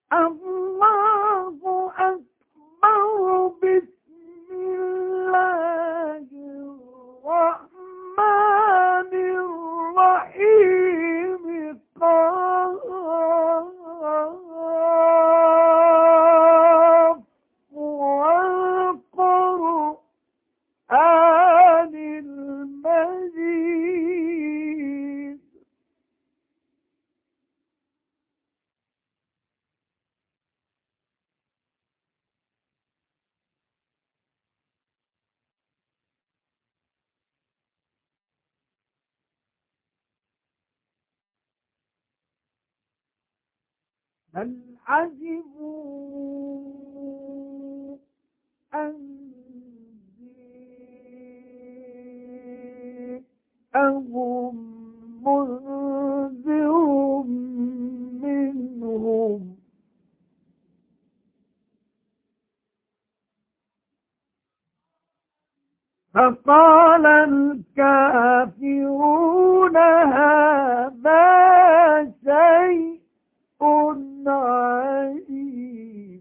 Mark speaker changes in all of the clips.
Speaker 1: الله أكبر. بسم الله الرحمن الرحيم. قاف والقرآن المجيد. بل عجبوا أن جاءهم منذر منهم فقال الكافرون هذا شيء عجيب.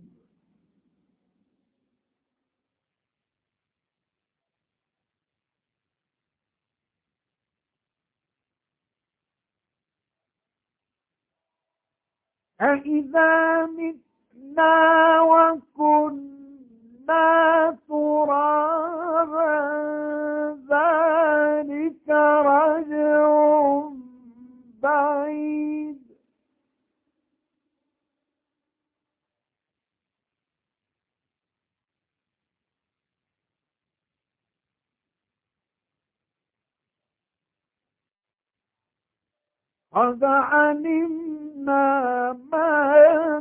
Speaker 1: أإذا متنا وكنا ترابا ذلك رجع بعيد. قد علمنا ما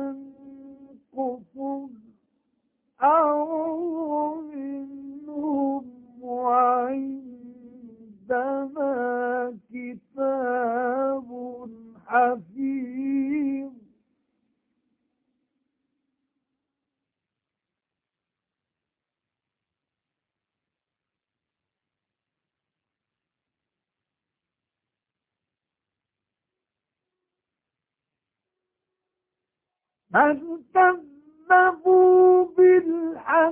Speaker 1: تنقص الأرض منهم وعندنا كتاب حفيظ. بل كذبوا بالحق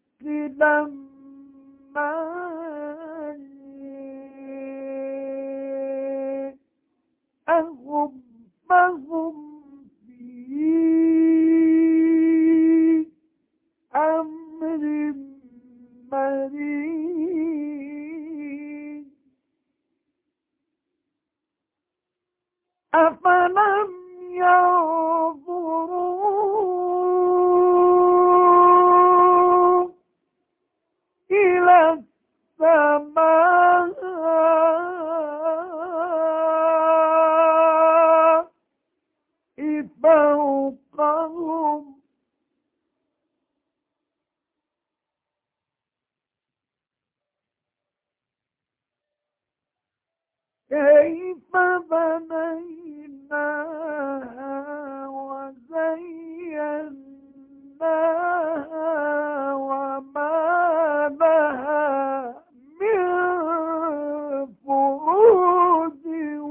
Speaker 1: لما جاءهم فهم في أمر مريض. أفلم ينظروا إلى السماء فوقهم كيف بنيناها وزيناها وما لها من فروج.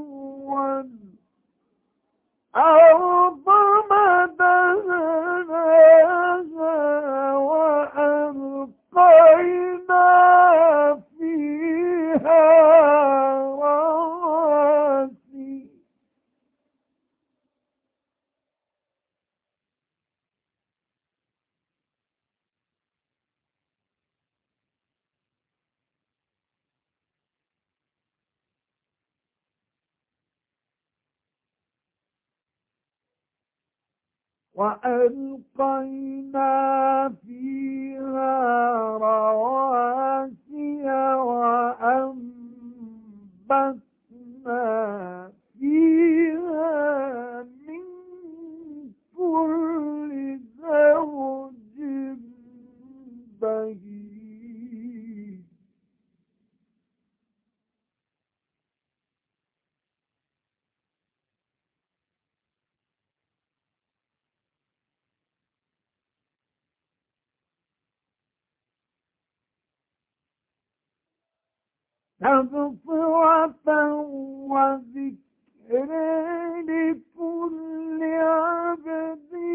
Speaker 1: والأرض مددناها وألقينا فيها رواسي. وألقينا فيها رواسي وأنبتنا فيها من كل زوج بهيج. تبصرة وذكر لكل عبد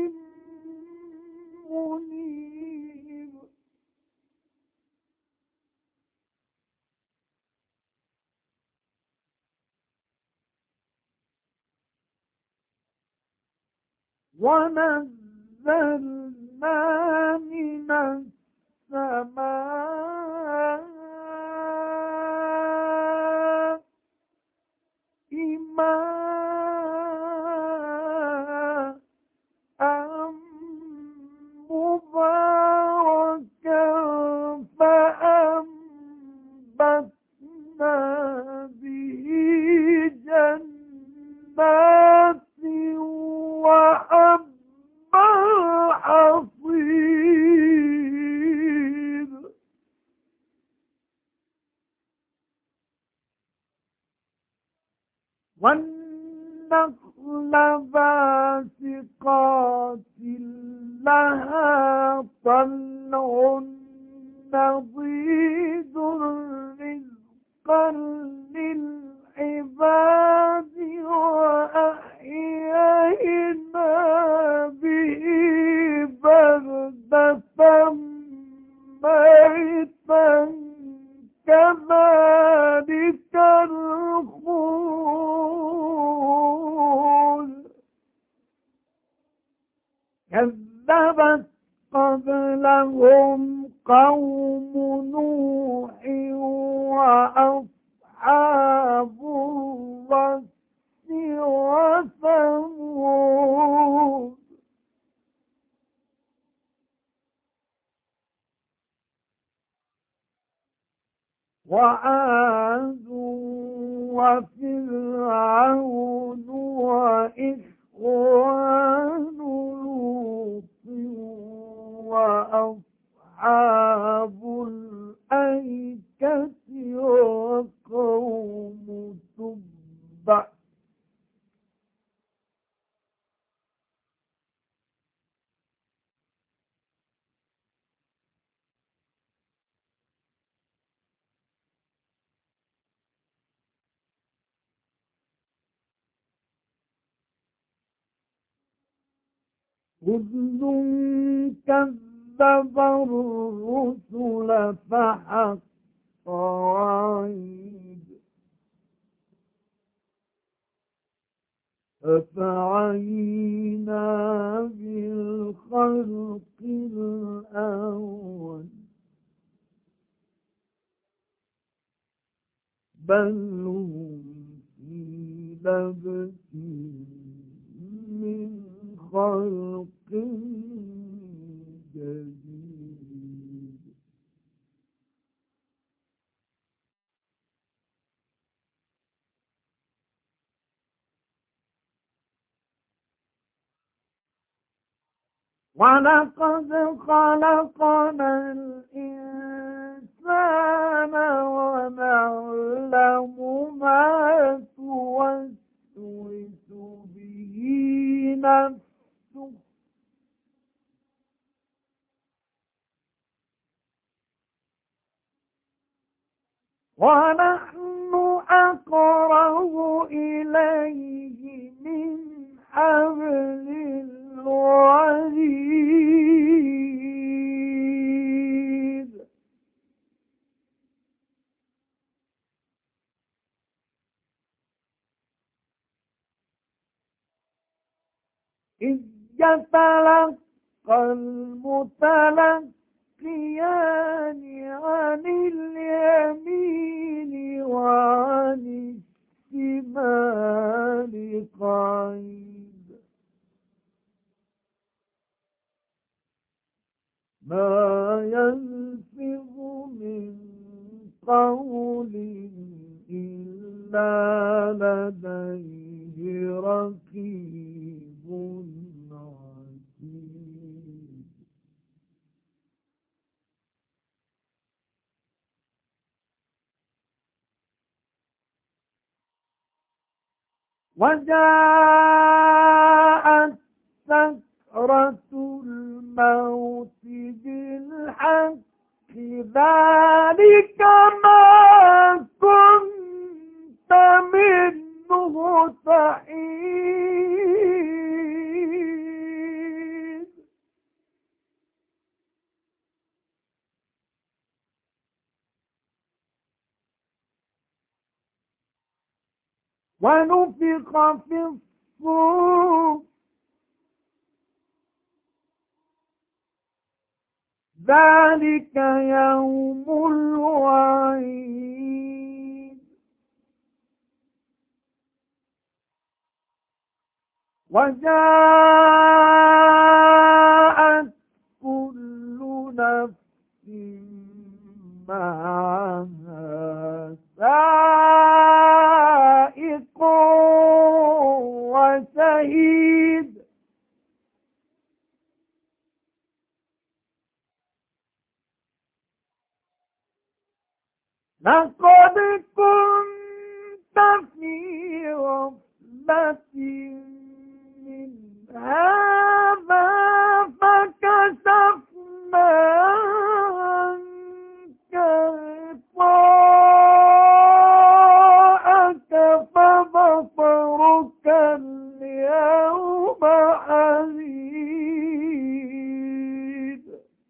Speaker 1: ونزلنا من السماء ماء مباركا فأنبتنا به جنات وحب الحصيد والنخل باسقات لها طلع نضيد رزقا للعباد وأحيينا به بلدة ميتا كذلك الخروج كذبت قبلهم قوم نوح وأصحاب الرس وثمود وعاد وفرعون وإخوان لوط وأصحاب الأيكة وقوم تبع كل كذب الرسل فحق وعيد أفعينا بالخلق الأول بل هم في لبس من خلق جديد ولقد خلقنا الإنسان ونعلم ما توسوس به نفسه ونحن أقرب إليه من حبل الوريد إذ يتلقى المتلقيان عن اليمين وعن الشمال قعيد ما يلفظ من قول إلا لديه رقيب عتيد وجاءت سكرة الموت بالحق ذلك ما كنت منه تحيد ونفخ في الصور ذلك يوم الوعيد. وجاءت كل نفس معها سائق وشهيد. لقد كنت في غفلة من هذا فكشفنا عنك غطاءك فبصرك اليوم حديد.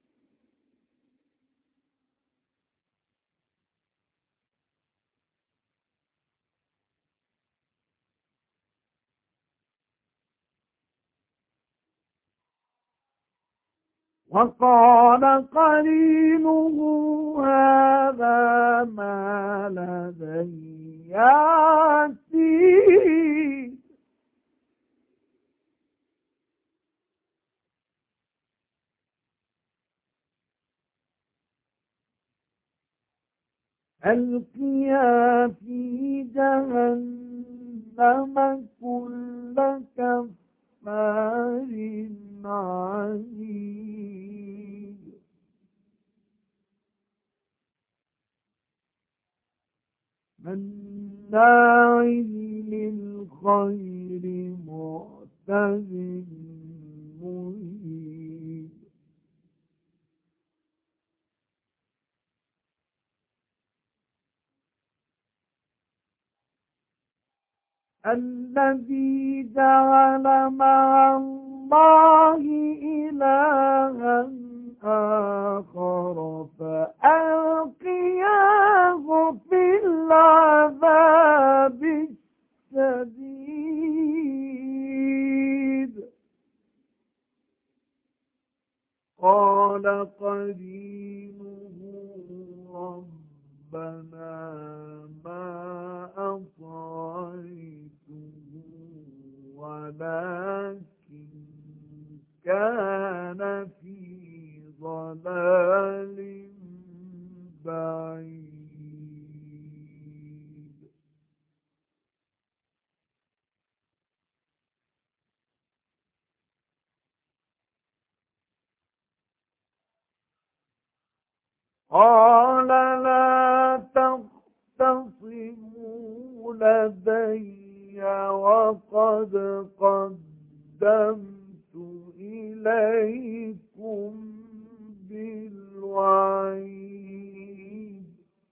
Speaker 1: وقال قرينه هذا ما لدي عتيد. ألقيا في جهنم كل كفار عنيد. مناع للخير معتد مريب. الذي جعل مع الله إلها آخر فألقياه في العذاب الشديد. قال قرينه ربنا ما أطغيته ولكن كان في ضلال بعيد. قال لا تختصموا لدي وقد قدمت إليكم بالوعيد.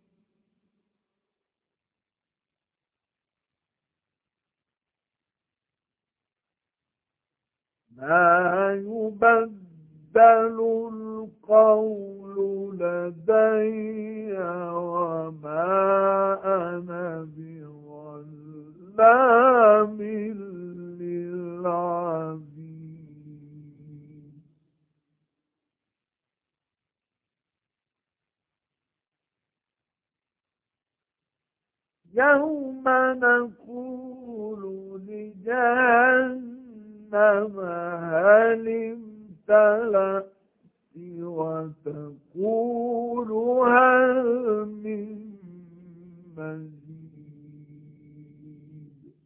Speaker 1: ما يبدل القول لدي وما أنا بظلام للعبيد. يوم نقول لجهنم هل امتلأت وتقول هل من مزيد.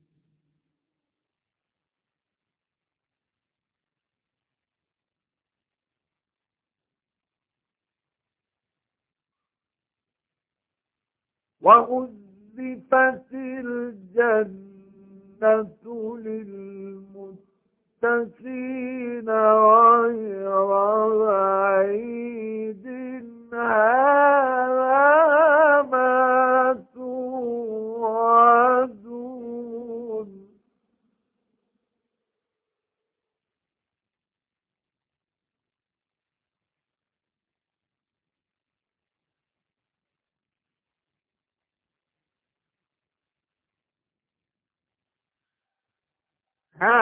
Speaker 1: وأزلفت الجنة للمتقين غير بعيد هذا ما توعدون.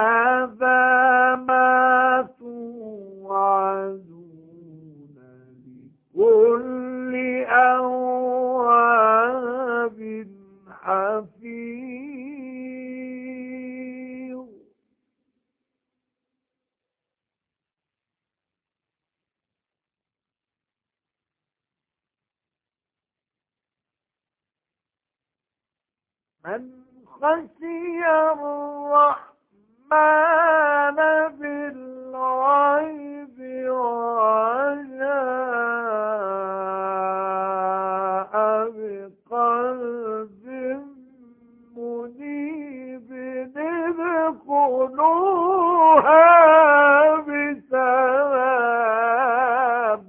Speaker 1: هذا ما توعدون من خشي الرحمن بالغيب وجاء بقلب منيب ادخلوها بسلام.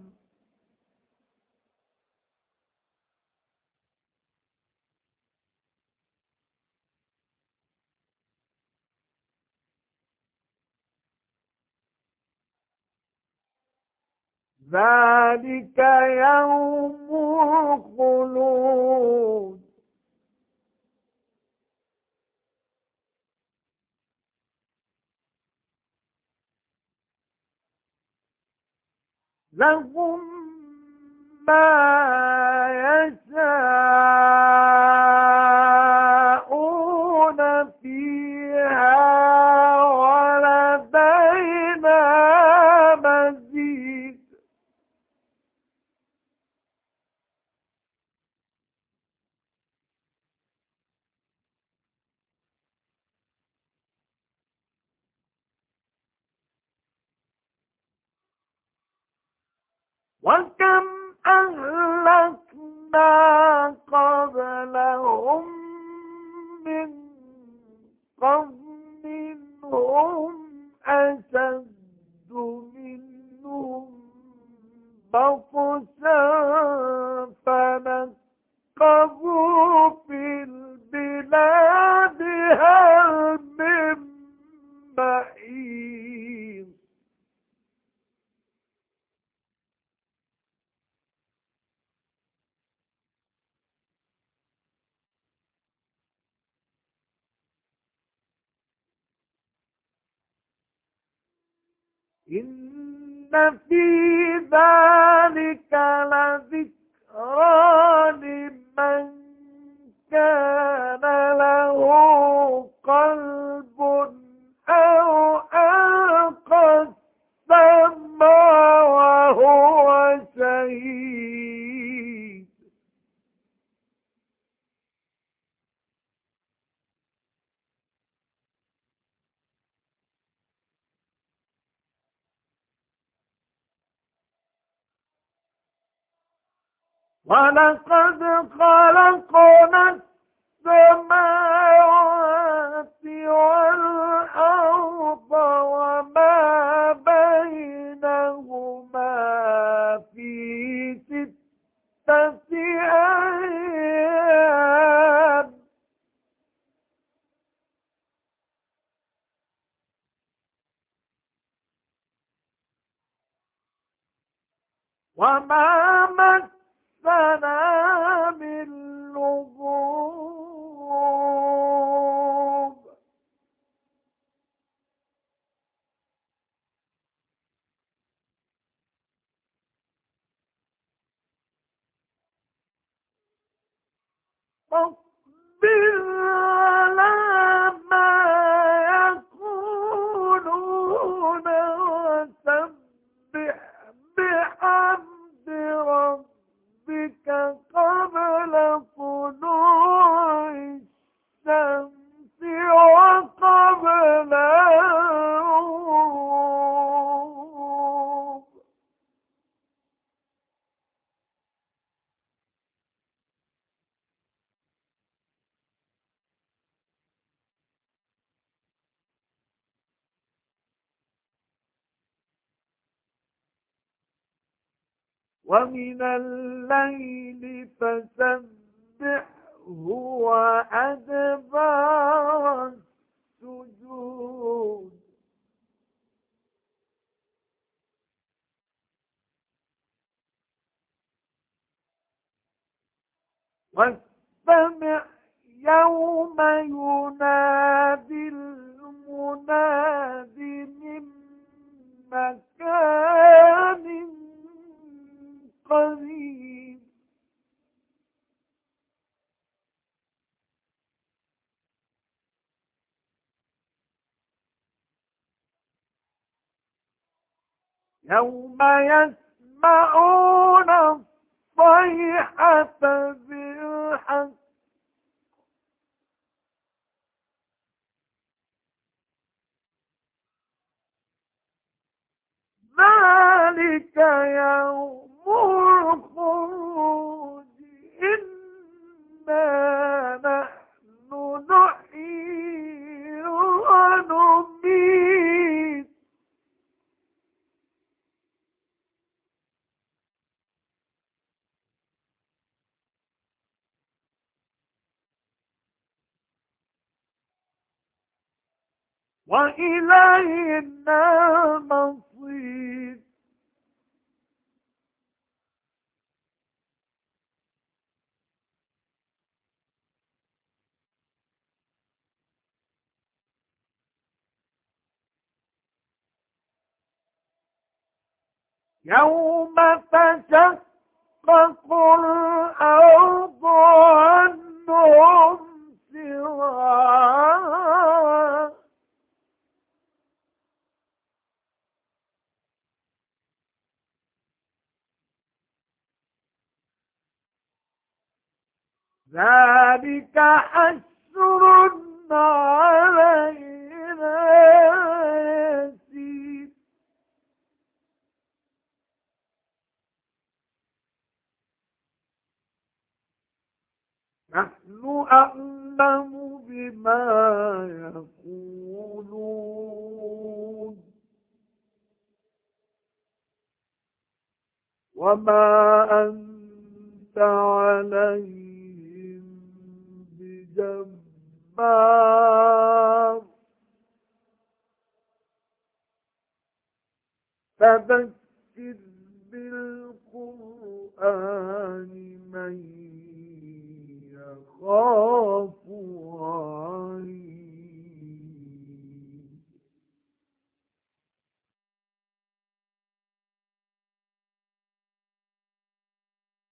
Speaker 1: ذلك يوم الخلود. لهم ما يشاءون فيها ولدينا مزيد. وكم أهلكنا قبلهم من قرن هم أشد منهم بطشا فنقبوا في البلاد هل من محيص. إن في ذلك لذكرى لمن كان له قلب أو ألقى السمع وهو شهيد. ولقد خلقنا السماوات والأرض وما بينهما في 6 أيام وما مسنا من لغوب. فاصبر على ما يقولون وسبح بحمد ربك قبل طلوع الشمس وقبل الغروب. ومن الليل فسبحه وأدبار السجود. واستمع يوم ينادي المناد من مكان قريب. يوم يسمعون الصيحة بالحق يوم الخروج إنا نحن نحيي ونميت وإلينا المصير. يوم تشقق الأرض عنهم سراعا ذلك حشر علينا يسير. نحن أعلم بما يقولون وما أنت عليهم بجبار فذكر بالقرآن من يخاف وعيد.